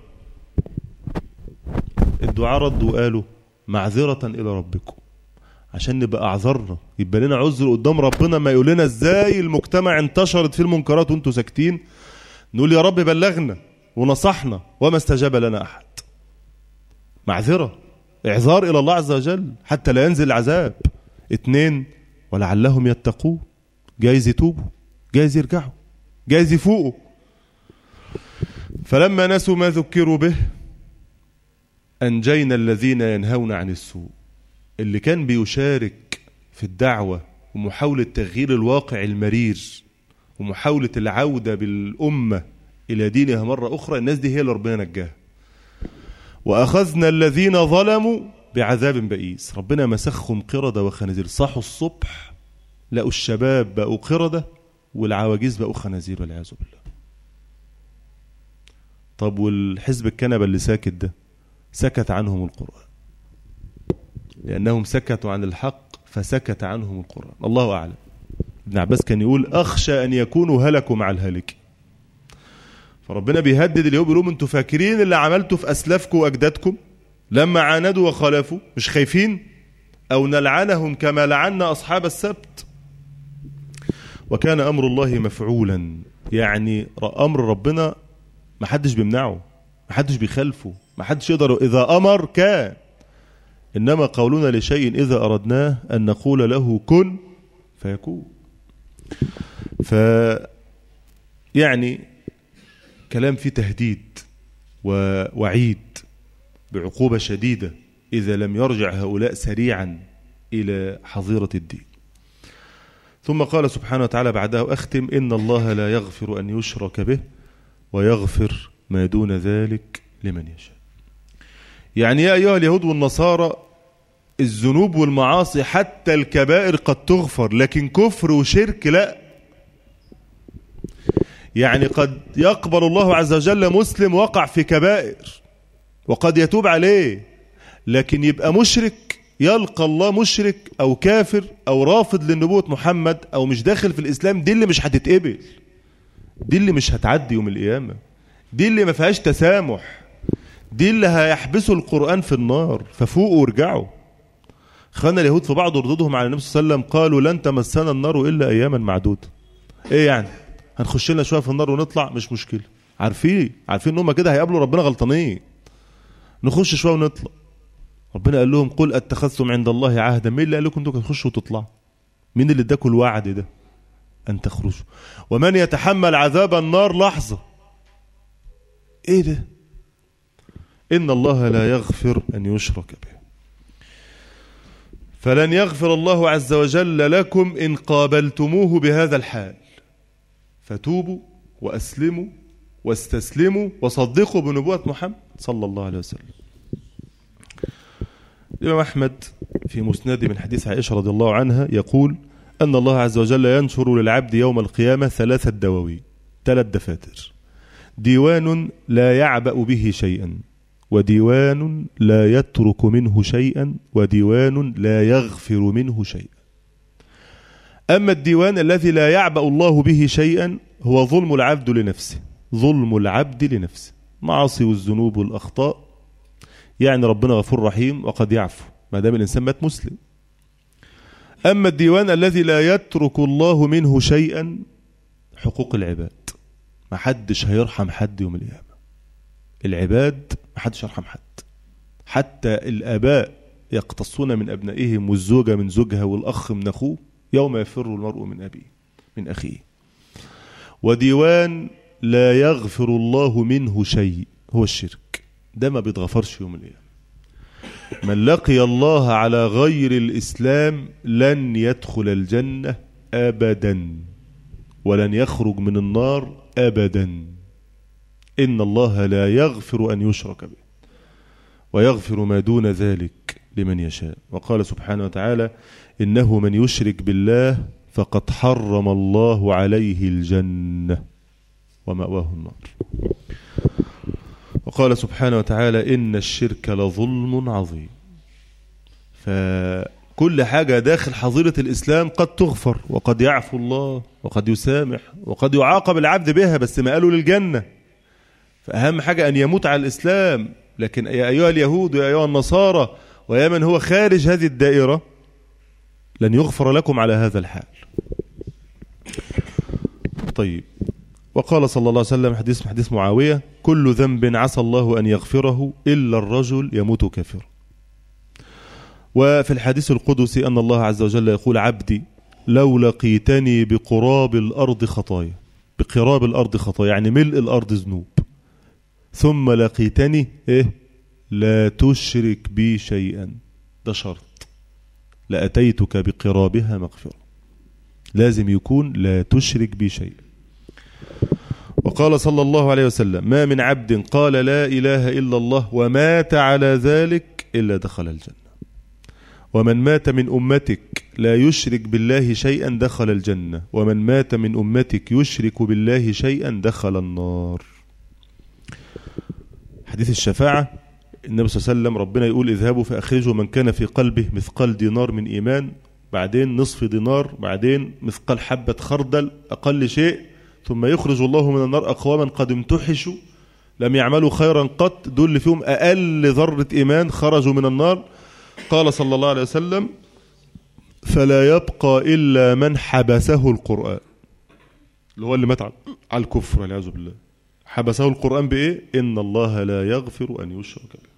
الدعاء ردوا وقالوا معذرة إلى ربكم، عشان نبقى أعذرنا، يبقى لنا عذر قدام ربنا، ما يقول لنا ازاي المجتمع انتشرت في المنكرات وانتوا ساكتين. نقول يا رب بلغنا ونصحنا وما استجاب لنا أحد. معذرة، إعذار إلى الله عز وجل حتى لا ينزل العذاب. اتنين، ولعلهم يتقون، جايز يتوبوا، جايز يرجعوا، جايز يفوقوا. فلما نسوا ما ذكروا به أنجينا الذين ينهون عن السوء. اللي كان بيشارك في الدعوة ومحاولة تغيير الواقع المرير ومحاولة العودة بالأمة إلى دينها مرة أخرى، الناس دي هي اللي ربنا نجاها. وأخذنا الذين ظلموا بعذاب بئيس. ربنا مسخهم قردة وخنازير، صحوا الصبح لقوا الشباب بقوا قردة والعواجيز بقوا خنازير والعياذ بالله. طب والحزب الكنبة اللي ساكت ده سكت عنهم القرآن، لأنهم سكتوا عن الحق فسكت عنهم القرآن. الله أعلم. ابن عباس كان يقول أخشى أن يكونوا هلكوا مع الهالك. فربنا بيهدد اليهود بيقول لهم انتوا فاكرين اللي عملته في أسلافكم وأجدادكم لما عاندوا وخالفوا؟ مش خايفين؟ أو نلعنهم كما لعنا أصحاب السبت. وكان أمر الله مفعولا، يعني أمر ربنا ما حدش بيمنعه، ما حدش بيخالفه، ما حدش يقدر. إذا أمر كان، إنما قولنا لشيء إذا أردناه أن نقول له كن فيكون. ف يعني كلام فيه تهديد ووعيد بعقوبة شديدة إذا لم يرجع هؤلاء سريعا إلى حظيرة الدين. ثم قال سبحانه وتعالى بعدها أختم: إن الله لا يغفر أن يشرك به ويغفر ما دون ذلك لمن يشاء. يعني يا أيها اليهود والنصارى، الذنوب والمعاصي حتى الكبائر قد تغفر، لكن كفر وشرك لا. يعني قد يقبل الله عز وجل مسلم وقع في كبائر وقد يتوب عليه، لكن يبقى مشرك، يلقى الله مشرك أو كافر أو رافض للنبوة محمد أو مش داخل في الإسلام. دي اللي مش هتتقبل، دي اللي مش هتعدي يوم القيامة، دي اللي ما فيهاش تسامح، دي اللي هيحبسوا القرآن في النار. ففوقوا وارجعوا. خلنا اليهود في بعض ردودهم على النبي صلى الله عليه وسلم قالوا لن تمسنا النار إلا أياما معدودة. إيه يعني؟ هنخش لنا شوية في النار ونطلع؟ مش مشكلة. عارفين عارفين إن هم كده هيقابلوا ربنا غلطانين. نخش شوية ونطلع. ربنا قال لهم قل اتخذتم عند الله عهدا. مين اللي قال لكم انتوا تخشوا وتطلعوا؟ مين اللي اداكم الوعد ده أن تخرجوا؟ ومن يتحمل عذاب النار لحظة. إيه ده؟ إن الله لا يغفر أن يشرك به، فلن يغفر الله عز وجل لكم إن قابلتموه بهذا الحال. فتوبوا وأسلموا واستسلموا وصدقوا بنبوة محمد صلى الله عليه وسلم. الإمام أحمد في مسند من حديث عائشة رضي الله عنها يقول أن الله عز وجل ينشر للعبد يوم القيامة ثلاثة دواوين، ثلاث دفاتر: ديوان لا يعبأ به شيئا، وديوان لا يترك منه شيئا، وديوان لا يغفر منه شيئا. أما الديوان الذي لا يعبأ الله به شيئا هو ظلم العبد لنفسه، ظلم العبد لنفسه، معاصي والذنوب والأخطاء. يعني ربنا غفور رحيم وقد يعفو ما دام الإنسان مات مسلم. أما الديوان الذي لا يترك الله منه شيئا، حقوق العباد. ما حدش هيرحم حد يوم القيامة. العباد ما حدش يرحم حد، حتى الآباء يقتصون من أبنائهم، والزوجة من زوجها، والأخ من أخوه، يوم يفر المرء من أبيه من أخيه. وديوان لا يغفر الله منه شيء هو الشرك، ده ما بيتغفرش يوم القيامة. من لقي الله على غير الإسلام لن يدخل الجنة أبدا ولن يخرج من النار أبدا. إن الله لا يغفر أن يشرك به ويغفر ما دون ذلك لمن يشاء. وقال سبحانه وتعالى إنه من يشرك بالله فقد حرم الله عليه الجنة ومأواه النار. وقال سبحانه وتعالى إن الشرك لظلم عظيم. فكل حاجة داخل حظيرة الإسلام قد تغفر وقد يعفو الله وقد يسامح وقد يعاقب العبد بها، بس ما قالوا للجنة. فأهم حاجة أن يموت على الإسلام. لكن يا أيها اليهود ويا أيها النصارى ويا من هو خارج هذه الدائرة لن يغفر لكم على هذا الحال. طيب، وقال صلى الله عليه وسلم حديث حديث معاوية كل ذنب عسى الله أن يغفره إلا الرجل يموت كافرا. وفي الحديث القدسي أن الله عز وجل يقول عبدي لو لقيتني بقراب الأرض خطايا، بقراب الأرض خطايا يعني ملء الأرض ذنوب، ثم لقيتني إيه لا تشرك بي شيئا، ده شرط، لأتيتك بقرابها مغفرة. لازم يكون لا تشرك بي شيئا. وقال صلى الله عليه وسلم ما من عبد قال لا إله إلا الله ومات على ذلك إلا دخل الجنة. ومن مات من أمتك لا يشرك بالله شيئا دخل الجنة، ومن مات من أمتك يشرك بالله شيئا دخل النار. حديث الشفاعة النبي صلى الله عليه وسلم ربنا يقول اذهبوا فأخرجوا من كان في قلبه مثقال دينار من إيمان، بعدين نصف دينار، بعدين مثقال حبة خردل أقل شيء، ثم يخرج الله من النار أقواما قد امتحشوا لم يعملوا خيرا قط، دول اللي فيهم أقل ذرة إيمان خرجوا من النار. قال صلى الله عليه وسلم فلا يبقى إلا من حبسه القرآن، اللي هو اللي مات على الكفر والعياذ بالله. حبسه القرآن بإيه؟ إن الله لا يغفر أن يشرك به.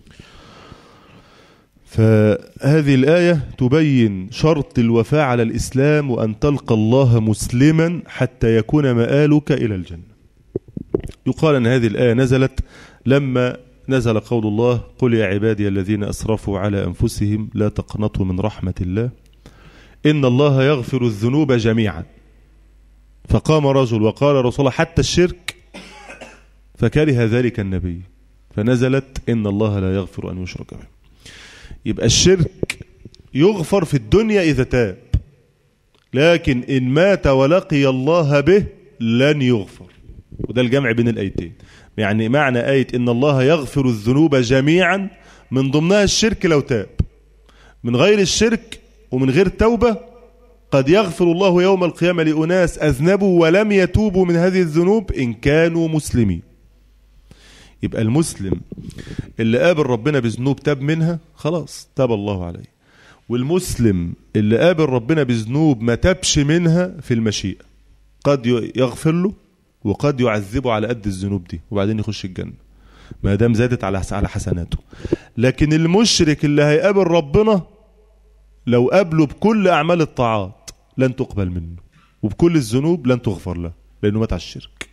فهذه الآية تبين شرط الوفاء على الإسلام، وأن تلقى الله مسلما حتى يكون مآلك إلى الجنة. يقال أن هذه الآية نزلت لما نزل قول الله قل يا عبادي الذين أسرفوا على أنفسهم لا تقنطوا من رحمة الله إن الله يغفر الذنوب جميعا. فقام رجل وقال رسول الله حتى الشرك، فكره ذلك النبي فنزلت إن الله لا يغفر أن يشرك به. يبقى الشرك يغفر في الدنيا إذا تاب، لكن إن مات ولقي الله به لن يغفر. وده الجمع بين الآيتين. يعني معنى آية إن الله يغفر الذنوب جميعا من ضمنها الشرك لو تاب. من غير الشرك ومن غير توبة قد يغفر الله يوم القيامة لأناس أذنبوا ولم يتوبوا من هذه الذنوب إن كانوا مسلمين. يبقى المسلم اللي قابل ربنا بذنوب تاب منها خلاص تاب الله عليه، والمسلم اللي قابل ربنا بذنوب ما تابش منها في المشيئة قد يغفر له وقد يعذبه على قد الذنوب دي وبعدين يخش الجنة ما دام زادت على على حسناته. لكن المشرك اللي هيقابل ربنا لو قابله بكل أعمال الطاعات لن تقبل منه، وبكل الذنوب لن تغفر له لأنه مات على الشرك.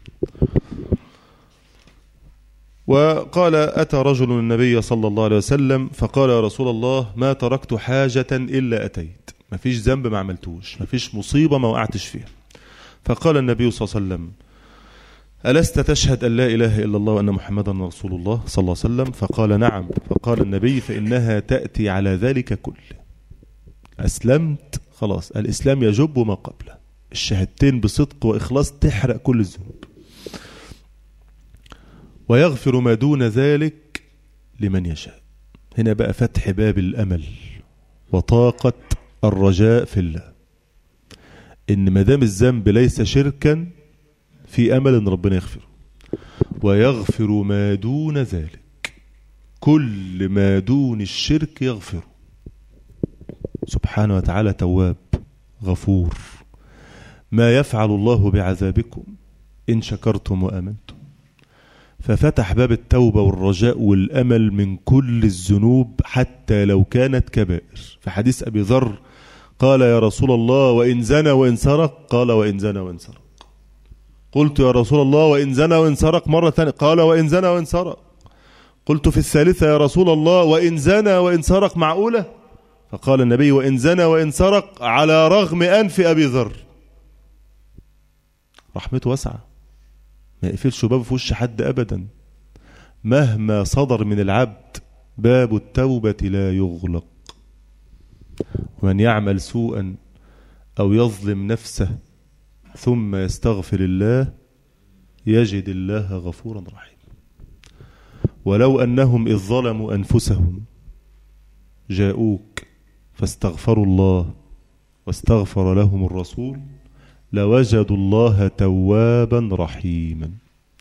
وقال أتى رجل النبي صلى الله عليه وسلم فقال يا رسول الله ما تركت حاجة إلا أتيت، ما فيش ذنب ما عملتوش، ما فيش مصيبة ما وقعتش فيها. فقال النبي صلى الله عليه وسلم ألست تشهد أن لا إله إلا الله وأن محمدا رسول الله صلى الله عليه وسلم؟ فقال نعم. فقال النبي فإنها تأتي على ذلك كله. أسلمت خلاص، الإسلام يجب ما قبله، الشهادتين بصدق وإخلاص تحرق كل الذنوب. ويغفر ما دون ذلك لمن يشاء. هنا بقى فتح باب الأمل وطاقة الرجاء في الله، إن مدام الذنب ليس شركا في أمل إن ربنا يغفره. ويغفر ما دون ذلك، كل ما دون الشرك يغفره سبحانه وتعالى. تواب غفور. ما يفعل الله بعذابكم إن شكرتم وآمنتم. ففتح باب التوبة والرجاء والأمل من كل الذنوب حتى لو كانت كبائر. في حديث أبي ذر قال يا رسول الله وإن زنى وإن سرق؟ قال وإن زنى وإن سرق. قلت يا رسول الله وإن زنى وإن سرق مرة ثانية؟ قال وإن زنى وإن سرق. قلت في الثالثة يا رسول الله وإن زنى وإن سرق معقولة؟ فقال النبي وإن زنى وإن سرق على رغم أنف أبي ذر. رحمته واسعة، ما يقفلش باب في وش حد أبدا. مهما صدر من العبد باب التوبة لا يغلق. ومن يعمل سوءا أو يظلم نفسه ثم يستغفر الله يجد الله غفورا رحيما. ولو أنهم إذ ظلموا أنفسهم جاءوك فاستغفروا الله واستغفر لهم الرسول لوجدوا الله توابا رحيما.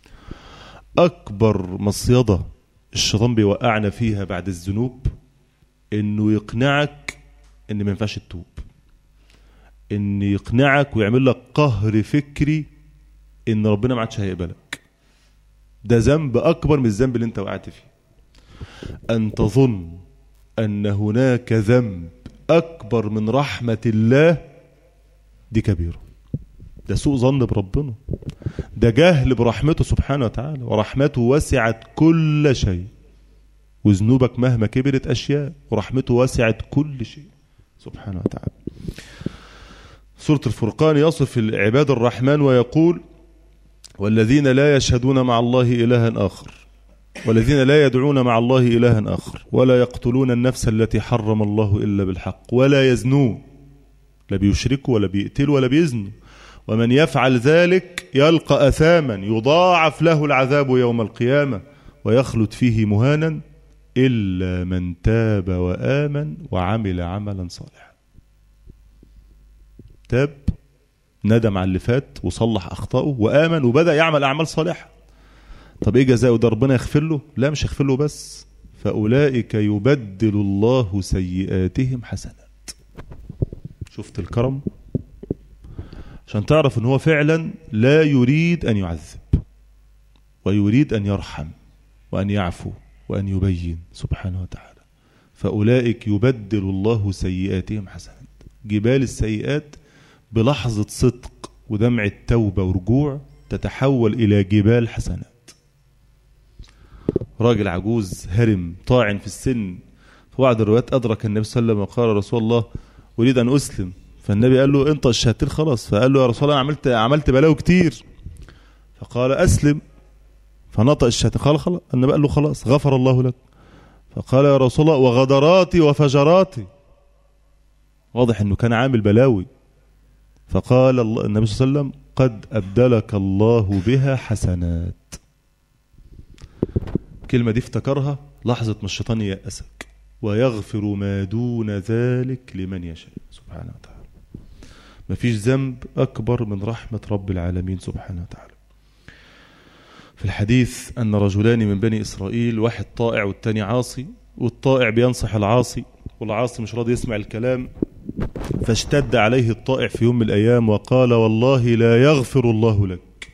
أكبر مصيدة الشيطان بيوقعنا فيها بعد الذنوب إنه يقنعك إن ما ينفعش تتوب، إن يقنعك ويعمل لك قهر فكري إن ربنا ما عادش هيقبلك. ده ذنب أكبر من الذنب اللي أنت وقعت فيه. أن تظن أن هناك ذنب أكبر من رحمة الله دي كبيرة. ده سوء ظن بربنا، ده جهل برحمته سبحانه وتعالى. ورحمته وسعت كل شيء، وذنوبك مهما كبرت أشياء ورحمته وسعت كل شيء سبحانه وتعالى. سورة الفرقان يصف العباد الرحمن ويقول والذين لا يشهدون مع الله إلها آخر والذين لا يدعون مع الله إلها آخر ولا يقتلون النفس التي حرم الله إلا بالحق ولا يزنون، لا بيشركوا ولا بيقتلوا ولا بيزنوا، ومن يفعل ذلك يلقى أثاما يضاعف له العذاب يوم القيامة ويخلد فيه مهانا إلا من تاب وآمن وعمل عملا صالحا. تاب، ندم على اللي فات وصلح أخطائه وآمن وبدأ يعمل أعمال صالحة. طب إيه جزاؤه ده؟ ربنا يغفر له؟ لا، مش يغفر له بس، فأولئك يبدل الله سيئاتهم حسنات. شفت الكرم؟ عشان تعرف ان هو فعلا لا يريد ان يعذب، ويريد ان يرحم وان يعفو وان يبين سبحانه وتعالى. فأولئك يبدل الله سيئاتهم حسنات. جبال السيئات بلحظة صدق ودمع التوبة ورجوع تتحول إلى جبال حسنات. راجل عجوز هرم طاعن في السن، في بعض الروايات أدرك النبي صلى الله عليه وسلم وقال رسول الله أريد أن أسلم، فالنبي قال له انت الشهادتين خلاص، فقال له يا رسول الله أنا عملت عملت بلاوي كتير، فقال أسلم، فنطق الشهادتين. قال خلاص، النبي قال له خلاص غفر الله لك. فقال يا رسول الله وغدراتي وفجراتي، واضح انه كان عامل بلاوي. فقال النبي صلى الله عليه وسلم قد أبدلك الله بها حسنات. الكلمة دي افتكرها لحظة ما الشيطان يأسك، ويغفر ما دون ذلك لمن يشاء سبحانه وتعالى. مفيش ذنب أكبر من رحمة رب العالمين سبحانه وتعالى. في الحديث أن رجلان من بني إسرائيل، واحد طائع والتاني عاصي، والطائع بينصح العاصي والعاصي مش راضي يسمع الكلام، فاشتد عليه الطائع في يوم من الأيام وقال والله لا يغفر الله لك.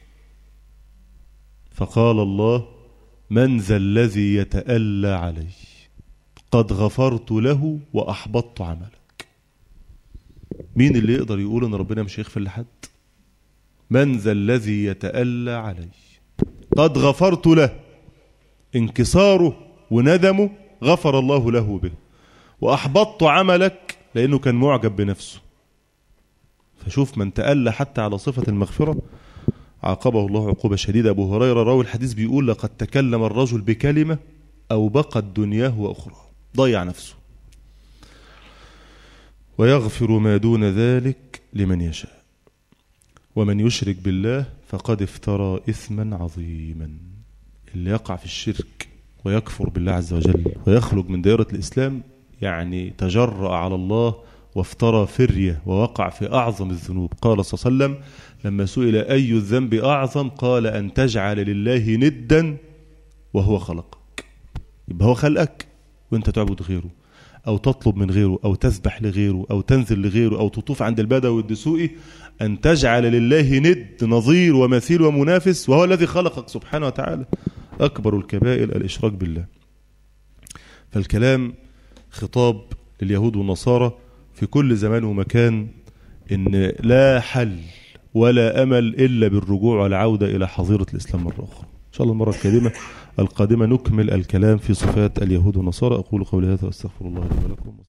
فقال الله من ذا الذي يتألى علي؟ قد غفرت له وأحبطت عملك. مين اللي يقدر يقول ان ربنا مش يغفر لحد؟ من ذا الذي يتألى علي؟ قد غفرت له، انكساره وندمه غفر الله له به، وأحبطت عملك لأنه كان معجب بنفسه. فشوف من تألى حتى على صفة المغفرة عاقبه الله عقوبة شديدة. أبو هريرة راوي الحديث بيقول لقد تكلم الرجل بكلمة أو بقت دنياه وأخرى، ضيع نفسه. ويغفر ما دون ذلك لمن يشاء، ومن يشرك بالله فقد افترى إثما عظيما. اللي يقع في الشرك ويكفر بالله عز وجل ويخرج من دائرة الإسلام يعني تجرأ على الله وافترى فرية ووقع في أعظم الذنوب. قال صلى الله عليه وسلم لما سئل أي الذنب أعظم قال أن تجعل لله ندا وهو خلقك. يبقى هو خلقك وانت تعبد غيره، أو تطلب من غيره، أو تذبح لغيره، أو تنزل لغيره، أو تطوف عند البدوي والدسوقي. أن تجعل لله ند نظير ومثيل ومنافس وهو الذي خلقك سبحانه وتعالى. أكبر الكبائر الإشراك بالله. فالكلام خطاب لليهود والنصارى في كل زمان ومكان إن لا حل ولا أمل إلا بالرجوع والعودة إلى حظيرة الإسلام مرة أخرى. إن شاء الله المرة القادمة القادمة نكمل الكلام في صفات اليهود والنصارى. أقول قولي هذا وأستغفر الله لي ولكم.